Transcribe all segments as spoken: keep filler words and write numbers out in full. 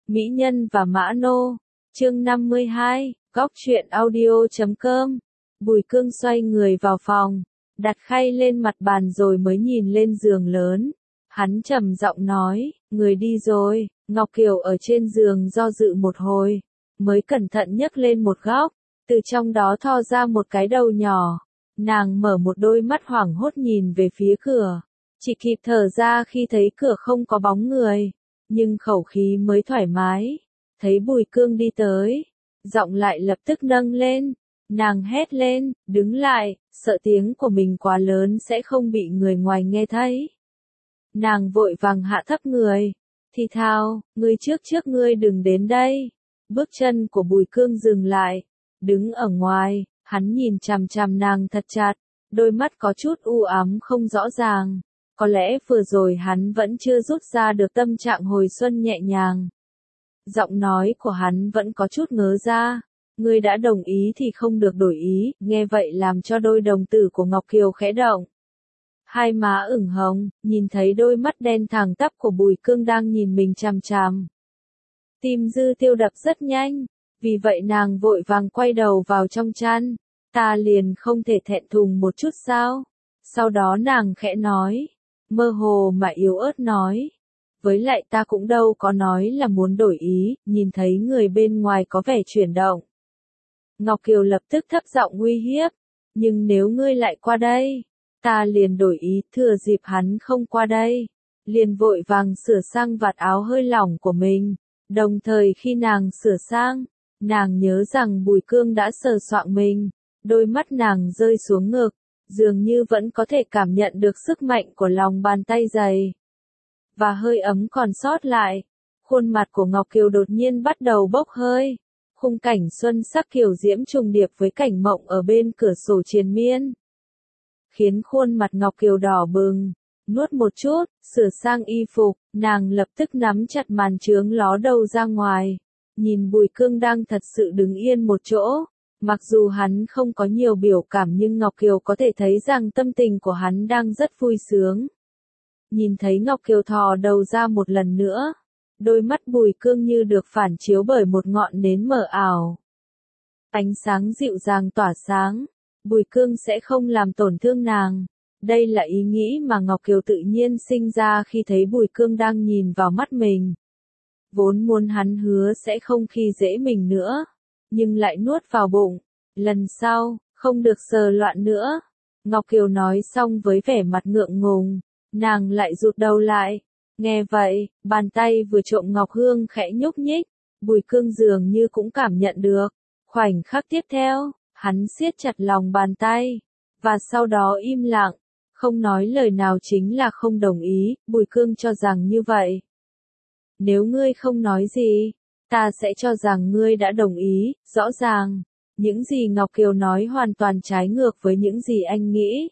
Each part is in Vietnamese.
Mỹ Nhân và Mã Nô, chương năm mươi hai, góc truyện audio chấm com. Bùi Cương xoay người vào phòng, đặt khay lên mặt bàn rồi mới nhìn lên giường lớn. Hắn trầm giọng nói, người đi rồi. Ngọc Kiều ở trên giường do dự một hồi, mới cẩn thận nhấc lên một góc, từ trong đó thò ra một cái đầu nhỏ. Nàng mở một đôi mắt hoảng hốt nhìn về phía cửa, chỉ kịp thở ra khi thấy cửa không có bóng người, nhưng khẩu khí mới thoải mái. Thấy Bùi Cương đi tới, giọng lại lập tức nâng lên, nàng hét lên, đứng lại, sợ tiếng của mình quá lớn sẽ không bị người ngoài nghe thấy. Nàng vội vàng hạ thấp người, thì thào, ngươi trước trước ngươi đừng đến đây. Bước chân của Bùi Cương dừng lại, đứng ở ngoài, hắn nhìn chằm chằm nàng thật chặt, đôi mắt có chút u ám không rõ ràng. Có lẽ vừa rồi hắn vẫn chưa rút ra được tâm trạng hồi xuân nhẹ nhàng. Giọng nói của hắn vẫn có chút ngớ ra. Ngươi đã đồng ý thì không được đổi ý, nghe vậy làm cho đôi đồng tử của Ngọc Kiều khẽ động. Hai má ửng hồng, nhìn thấy đôi mắt đen thẳng tắp của Bùi Cương đang nhìn mình chằm chằm. Tim Dư Tiêu đập rất nhanh, vì vậy nàng vội vàng quay đầu vào trong chăn. Ta liền không thể thẹn thùng một chút sao? Sau đó nàng khẽ nói, mơ hồ mà yếu ớt nói. Với lại ta cũng đâu có nói là muốn đổi ý, nhìn thấy người bên ngoài có vẻ chuyển động. Ngọc Kiều lập tức thấp giọng uy hiếp, nhưng nếu ngươi lại qua đây, ta liền đổi ý. Thừa dịp hắn không qua đây, liền vội vàng sửa sang vạt áo hơi lỏng của mình. Đồng thời khi nàng sửa sang, nàng nhớ rằng Bùi Cương đã sờ soạng mình, đôi mắt nàng rơi xuống ngực, dường như vẫn có thể cảm nhận được sức mạnh của lòng bàn tay dày và hơi ấm còn sót lại. Khuôn mặt của Ngọc Kiều đột nhiên bắt đầu bốc hơi. Khung cảnh xuân sắc kiều diễm trùng điệp với cảnh mộng ở bên cửa sổ triền miên, khiến khuôn mặt Ngọc Kiều đỏ bừng. Nuốt một chút, sửa sang y phục, nàng lập tức nắm chặt màn chướng ló đầu ra ngoài. Nhìn Bùi Cương đang thật sự đứng yên một chỗ. Mặc dù hắn không có nhiều biểu cảm nhưng Ngọc Kiều có thể thấy rằng tâm tình của hắn đang rất vui sướng. Nhìn thấy Ngọc Kiều thò đầu ra một lần nữa, đôi mắt Bùi Cương như được phản chiếu bởi một ngọn nến mờ ảo. Ánh sáng dịu dàng tỏa sáng, Bùi Cương sẽ không làm tổn thương nàng. Đây là ý nghĩ mà Ngọc Kiều tự nhiên sinh ra khi thấy Bùi Cương đang nhìn vào mắt mình. Vốn muốn hắn hứa sẽ không khi dễ mình nữa, nhưng lại nuốt vào bụng. Lần sau, không được sờ loạn nữa. Ngọc Kiều nói xong với vẻ mặt ngượng ngùng, nàng lại rụt đầu lại. Nghe vậy, bàn tay vừa trộm ngọc hương khẽ nhúc nhích, Bùi Cương dường như cũng cảm nhận được. Khoảnh khắc tiếp theo, hắn siết chặt lòng bàn tay, và sau đó im lặng, không nói lời nào chính là không đồng ý. Bùi Cương cho rằng như vậy. Nếu ngươi không nói gì, ta sẽ cho rằng ngươi đã đồng ý. Rõ ràng, những gì Ngọc Kiều nói hoàn toàn trái ngược với những gì anh nghĩ.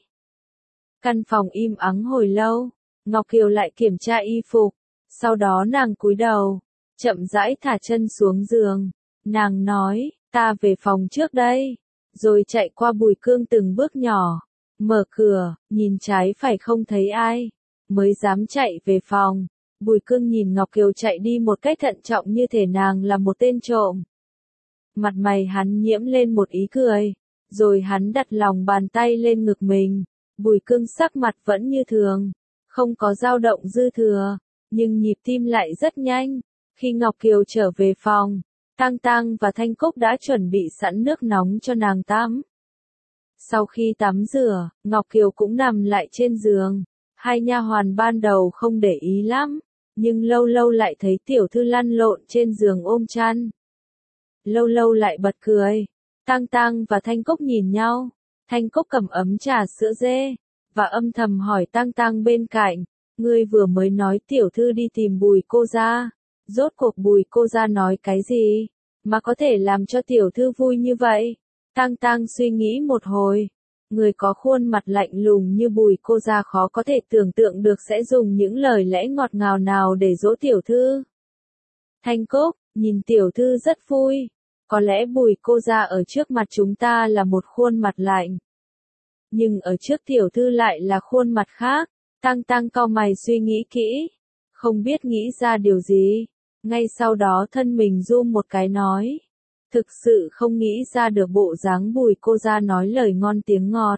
Căn phòng im ắng hồi lâu, Ngọc Kiều lại kiểm tra y phục, sau đó nàng cúi đầu, chậm rãi thả chân xuống giường. Nàng nói, ta về phòng trước đây, rồi chạy qua Bùi Cương từng bước nhỏ, mở cửa, nhìn trái phải không thấy ai, mới dám chạy về phòng. Bùi Cương nhìn Ngọc Kiều chạy đi một cách thận trọng như thể nàng là một tên trộm. Mặt mày hắn nhiễm lên một ý cười, rồi hắn đặt lòng bàn tay lên ngực mình. Bùi Cương sắc mặt vẫn như thường, không có dao động dư thừa, nhưng nhịp tim lại rất nhanh. Khi Ngọc Kiều trở về phòng, Tang Tang và Thanh Cúc đã chuẩn bị sẵn nước nóng cho nàng tắm. Sau khi tắm rửa, Ngọc Kiều cũng nằm lại trên giường. Hai nha hoàn ban đầu không để ý lắm, nhưng lâu lâu lại thấy tiểu thư lăn lộn trên giường ôm chăn. Lâu lâu lại bật cười. Tang Tang và Thanh Cúc nhìn nhau. Thanh Cúc cầm ấm trà sữa dê, và âm thầm hỏi Tang Tang bên cạnh, ngươi vừa mới nói tiểu thư đi tìm Bùi cô gia, rốt cuộc Bùi cô gia nói cái gì, mà có thể làm cho tiểu thư vui như vậy? Tang Tang suy nghĩ một hồi, người có khuôn mặt lạnh lùng như Bùi cô gia khó có thể tưởng tượng được sẽ dùng những lời lẽ ngọt ngào nào để dỗ tiểu thư. Thanh Cúc, nhìn tiểu thư rất vui. Có lẽ Bùi cô gia ở trước mặt chúng ta là một khuôn mặt lạnh, nhưng ở trước tiểu thư lại là khuôn mặt khác. Tang Tang cau mày suy nghĩ kỹ, không biết nghĩ ra điều gì. Ngay sau đó thân mình run một cái nói. Thực sự không nghĩ ra được bộ dáng Bùi cô ra nói lời ngon tiếng ngọt.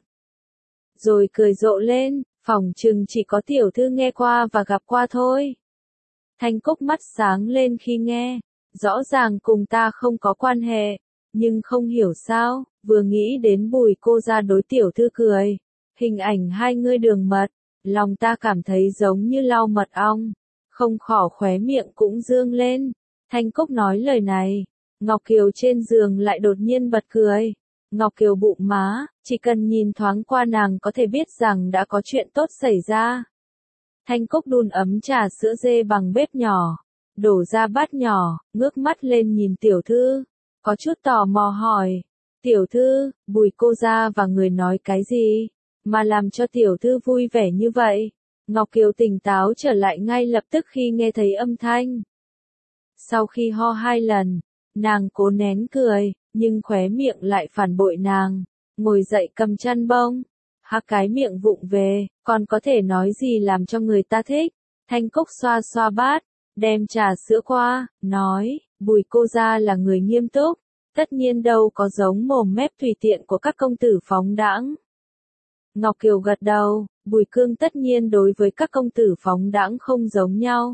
Rồi cười rộ lên, phỏng chừng chỉ có tiểu thư nghe qua và gặp qua thôi. Thanh Cúc mắt sáng lên khi nghe, rõ ràng cùng ta không có quan hệ, nhưng không hiểu sao, vừa nghĩ đến Bùi cô ra đối tiểu thư cười, hình ảnh hai người đường mật, lòng ta cảm thấy giống như lau mật ong, không khỏi khóe miệng cũng dương lên. Thanh Cúc nói lời này, Ngọc Kiều trên giường lại đột nhiên bật cười. Ngọc Kiều bụng má, chỉ cần nhìn thoáng qua nàng có thể biết rằng đã có chuyện tốt xảy ra. Thanh Cúc đun ấm trà sữa dê bằng bếp nhỏ, đổ ra bát nhỏ, ngước mắt lên nhìn tiểu thư, có chút tò mò hỏi. Tiểu thư, Bùi cô ra và người nói cái gì, mà làm cho tiểu thư vui vẻ như vậy? Ngọc Kiều tỉnh táo trở lại ngay lập tức khi nghe thấy âm thanh. Sau khi ho hai lần, nàng cố nén cười, nhưng khóe miệng lại phản bội nàng, ngồi dậy cầm chăn bông, há cái miệng vụng về, còn có thể nói gì làm cho người ta thích. Thanh Cúc xoa xoa bát, đem trà sữa qua, nói, Bùi cô ra là người nghiêm túc, tất nhiên đâu có giống mồm mép tùy tiện của các công tử phóng đãng. Ngọc Kiều gật đầu, Bùi Cương tất nhiên đối với các công tử phóng đãng không giống nhau.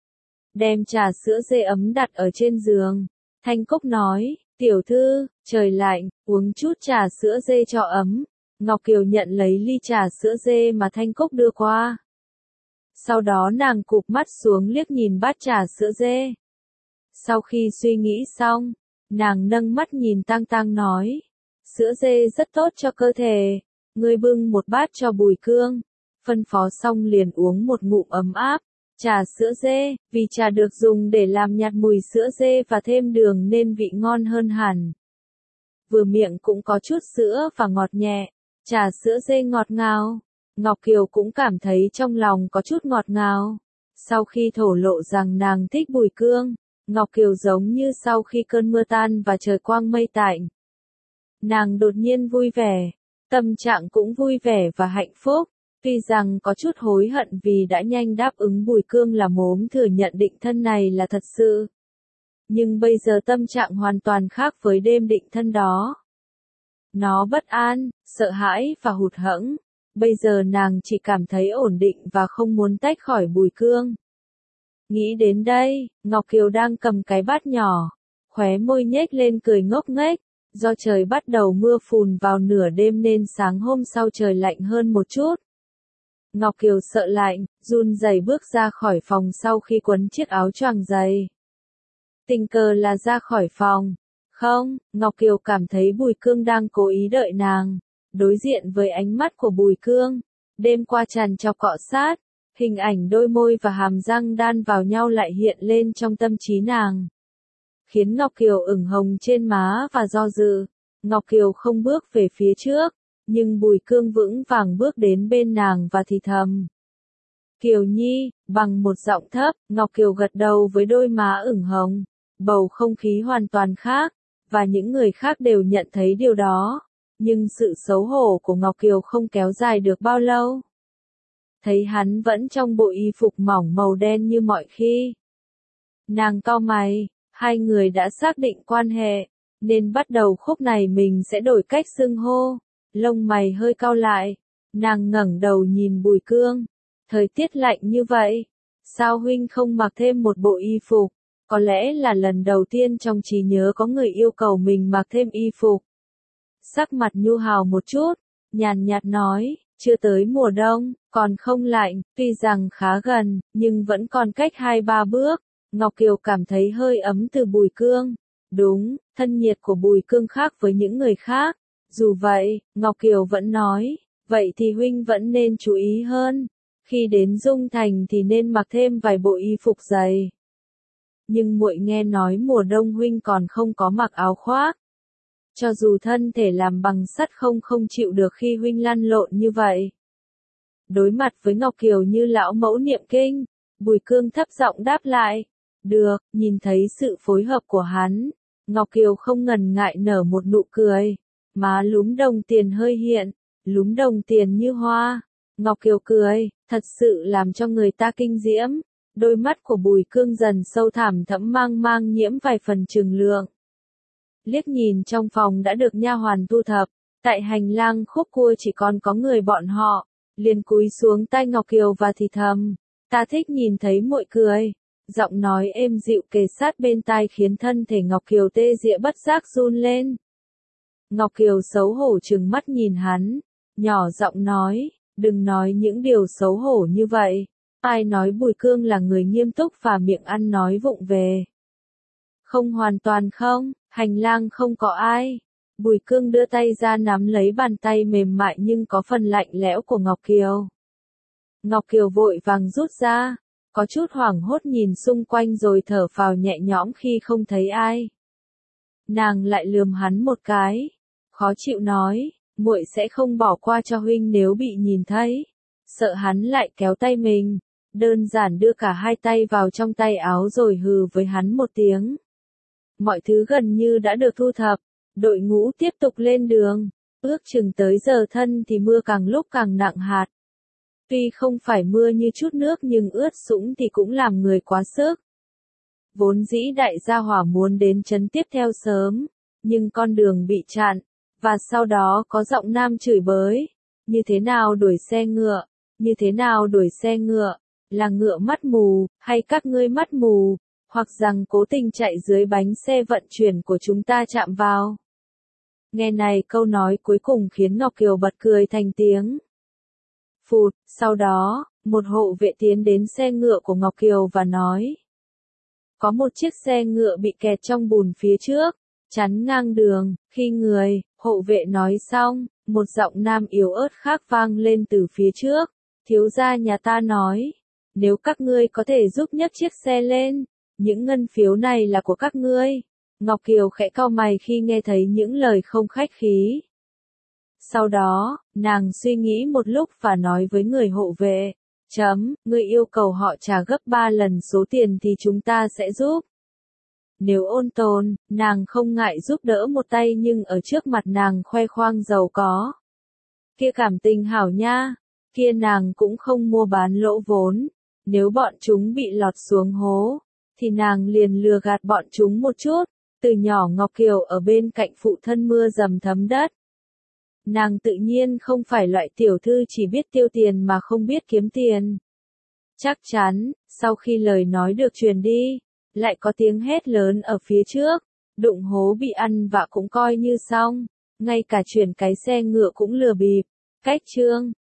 Đem trà sữa dê ấm đặt ở trên giường, Thanh Cúc nói, tiểu thư, trời lạnh, uống chút trà sữa dê cho ấm. Ngọc Kiều nhận lấy ly trà sữa dê mà Thanh Cúc đưa qua. Sau đó nàng cụp mắt xuống liếc nhìn bát trà sữa dê. Sau khi suy nghĩ xong, nàng nâng mắt nhìn Tang Tang nói, sữa dê rất tốt cho cơ thể, ngươi bưng một bát cho Bùi Cương, phân phó xong liền uống một ngụm ấm áp. Trà sữa dê, vì trà được dùng để làm nhạt mùi sữa dê và thêm đường nên vị ngon hơn hẳn. Vừa miệng cũng có chút sữa và ngọt nhẹ, trà sữa dê ngọt ngào. Ngọc Kiều cũng cảm thấy trong lòng có chút ngọt ngào. Sau khi thổ lộ rằng nàng thích Bùi Cương, Ngọc Kiều giống như sau khi cơn mưa tan và trời quang mây tạnh. Nàng đột nhiên vui vẻ, tâm trạng cũng vui vẻ và hạnh phúc. Tuy rằng có chút hối hận vì đã nhanh đáp ứng Bùi Cương là mốm thừa nhận định thân này là thật sự. Nhưng bây giờ tâm trạng hoàn toàn khác với đêm định thân đó. Nó bất an, sợ hãi và hụt hẫng. Bây giờ nàng chỉ cảm thấy ổn định và không muốn tách khỏi Bùi Cương. Nghĩ đến đây, Ngọc Kiều đang cầm cái bát nhỏ, khóe môi nhếch lên cười ngốc nghếch. Do trời bắt đầu mưa phùn vào nửa đêm nên sáng hôm sau trời lạnh hơn một chút. Ngọc Kiều sợ lạnh, run rẩy bước ra khỏi phòng sau khi quấn chiếc áo choàng dày. Tình cờ là ra khỏi phòng. Không, Ngọc Kiều cảm thấy Bùi Cương đang cố ý đợi nàng. Đối diện với ánh mắt của Bùi Cương, đêm qua tràn trọc cọ sát, hình ảnh đôi môi và hàm răng đan vào nhau lại hiện lên trong tâm trí nàng. Khiến Ngọc Kiều ửng hồng trên má và do dự. Ngọc Kiều không bước về phía trước. Nhưng Bùi Cương vững vàng bước đến bên nàng và thì thầm. Kiều Nhi, bằng một giọng thấp, Ngọc Kiều gật đầu với đôi má ửng hồng. Bầu không khí hoàn toàn khác, và những người khác đều nhận thấy điều đó. Nhưng sự xấu hổ của Ngọc Kiều không kéo dài được bao lâu. Thấy hắn vẫn trong bộ y phục mỏng màu đen như mọi khi. Nàng cau mày, hai người đã xác định quan hệ, nên bắt đầu khúc này mình sẽ đổi cách xưng hô. Lông mày hơi cau lại, nàng ngẩng đầu nhìn Bùi Cương. Thời tiết lạnh như vậy, sao huynh không mặc thêm một bộ y phục? Có lẽ là lần đầu tiên trong trí nhớ có người yêu cầu mình mặc thêm y phục. Sắc mặt nhu hào một chút, nhàn nhạt nói, chưa tới mùa đông, còn không lạnh, tuy rằng khá gần, nhưng vẫn còn cách hai ba bước. Ngọc Kiều cảm thấy hơi ấm từ Bùi Cương. Đúng, thân nhiệt của Bùi Cương khác với những người khác. Dù vậy, Ngọc Kiều vẫn nói, vậy thì huynh vẫn nên chú ý hơn. Khi đến Dung Thành thì nên mặc thêm vài bộ y phục dày. Nhưng muội nghe nói mùa đông huynh còn không có mặc áo khoác. Cho dù thân thể làm bằng sắt không không chịu được khi huynh lăn lộn như vậy. Đối mặt với Ngọc Kiều như lão mẫu niệm kinh, Bùi Cương thấp giọng đáp lại. Được, nhìn thấy sự phối hợp của hắn, Ngọc Kiều không ngần ngại nở một nụ cười. Má lúm đồng tiền hơi hiện, lúm đồng tiền như hoa. Ngọc Kiều cười, thật sự làm cho người ta kinh diễm. Đôi mắt của Bùi Cương dần sâu thẳm thẫm mang mang nhiễm vài phần trừng lượng. Liếc nhìn trong phòng đã được nha hoàn thu thập, tại hành lang khúc cua chỉ còn có người bọn họ, liền cúi xuống tai Ngọc Kiều và thì thầm, ta thích nhìn thấy muội cười. Giọng nói êm dịu kề sát bên tai khiến thân thể Ngọc Kiều tê dịa bất giác run lên. Ngọc Kiều xấu hổ trừng mắt nhìn hắn, nhỏ giọng nói, đừng nói những điều xấu hổ như vậy. Ai nói Bùi Cương là người nghiêm túc và miệng ăn nói vụng về? Không hoàn toàn không, hành lang không có ai. Bùi Cương đưa tay ra nắm lấy bàn tay mềm mại nhưng có phần lạnh lẽo của Ngọc Kiều. Ngọc Kiều vội vàng rút ra, có chút hoảng hốt nhìn xung quanh rồi thở phào nhẹ nhõm khi không thấy ai. Nàng lại lườm hắn một cái, khó chịu nói, muội sẽ không bỏ qua cho huynh nếu bị nhìn thấy. Sợ hắn lại kéo tay mình, đơn giản đưa cả hai tay vào trong tay áo rồi hừ với hắn một tiếng. Mọi thứ gần như đã được thu thập, đội ngũ tiếp tục lên đường, ước chừng tới giờ thân thì mưa càng lúc càng nặng hạt. Tuy không phải mưa như chút nước nhưng ướt sũng thì cũng làm người quá sức. Vốn dĩ đại gia hỏa muốn đến trấn tiếp theo sớm, nhưng con đường bị chặn, và sau đó có giọng nam chửi bới, như thế nào đuổi xe ngựa, như thế nào đuổi xe ngựa, là ngựa mắt mù, hay các ngươi mắt mù, hoặc rằng cố tình chạy dưới bánh xe vận chuyển của chúng ta chạm vào. Nghe này câu nói cuối cùng khiến Ngọc Kiều bật cười thành tiếng. Phụt, sau đó, một hộ vệ tiến đến xe ngựa của Ngọc Kiều và nói. Có một chiếc xe ngựa bị kẹt trong bùn phía trước, chắn ngang đường, khi người, hộ vệ nói xong, một giọng nam yếu ớt khác vang lên từ phía trước, thiếu gia nhà ta nói, nếu các ngươi có thể giúp nhấc chiếc xe lên, những ngân phiếu này là của các ngươi. Ngọc Kiều khẽ cau mày khi nghe thấy những lời không khách khí. Sau đó, nàng suy nghĩ một lúc và nói với người hộ vệ, chấm, ngươi yêu cầu họ trả gấp ba lần số tiền thì chúng ta sẽ giúp. Nếu ôn tồn, nàng không ngại giúp đỡ một tay nhưng ở trước mặt nàng khoe khoang giàu có. Kia cảm tình hảo nha, kia nàng cũng không mua bán lỗ vốn, nếu bọn chúng bị lọt xuống hố, thì nàng liền lừa gạt bọn chúng một chút. Từ nhỏ Ngọc Kiều ở bên cạnh phụ thân mưa dầm thấm đất. Nàng tự nhiên không phải loại tiểu thư chỉ biết tiêu tiền mà không biết kiếm tiền. Chắc chắn, sau khi lời nói được truyền đi, lại có tiếng hét lớn ở phía trước, đụng hố bị ăn vạ cũng coi như xong, ngay cả chuyển cái xe ngựa cũng lừa bịp. Cách chương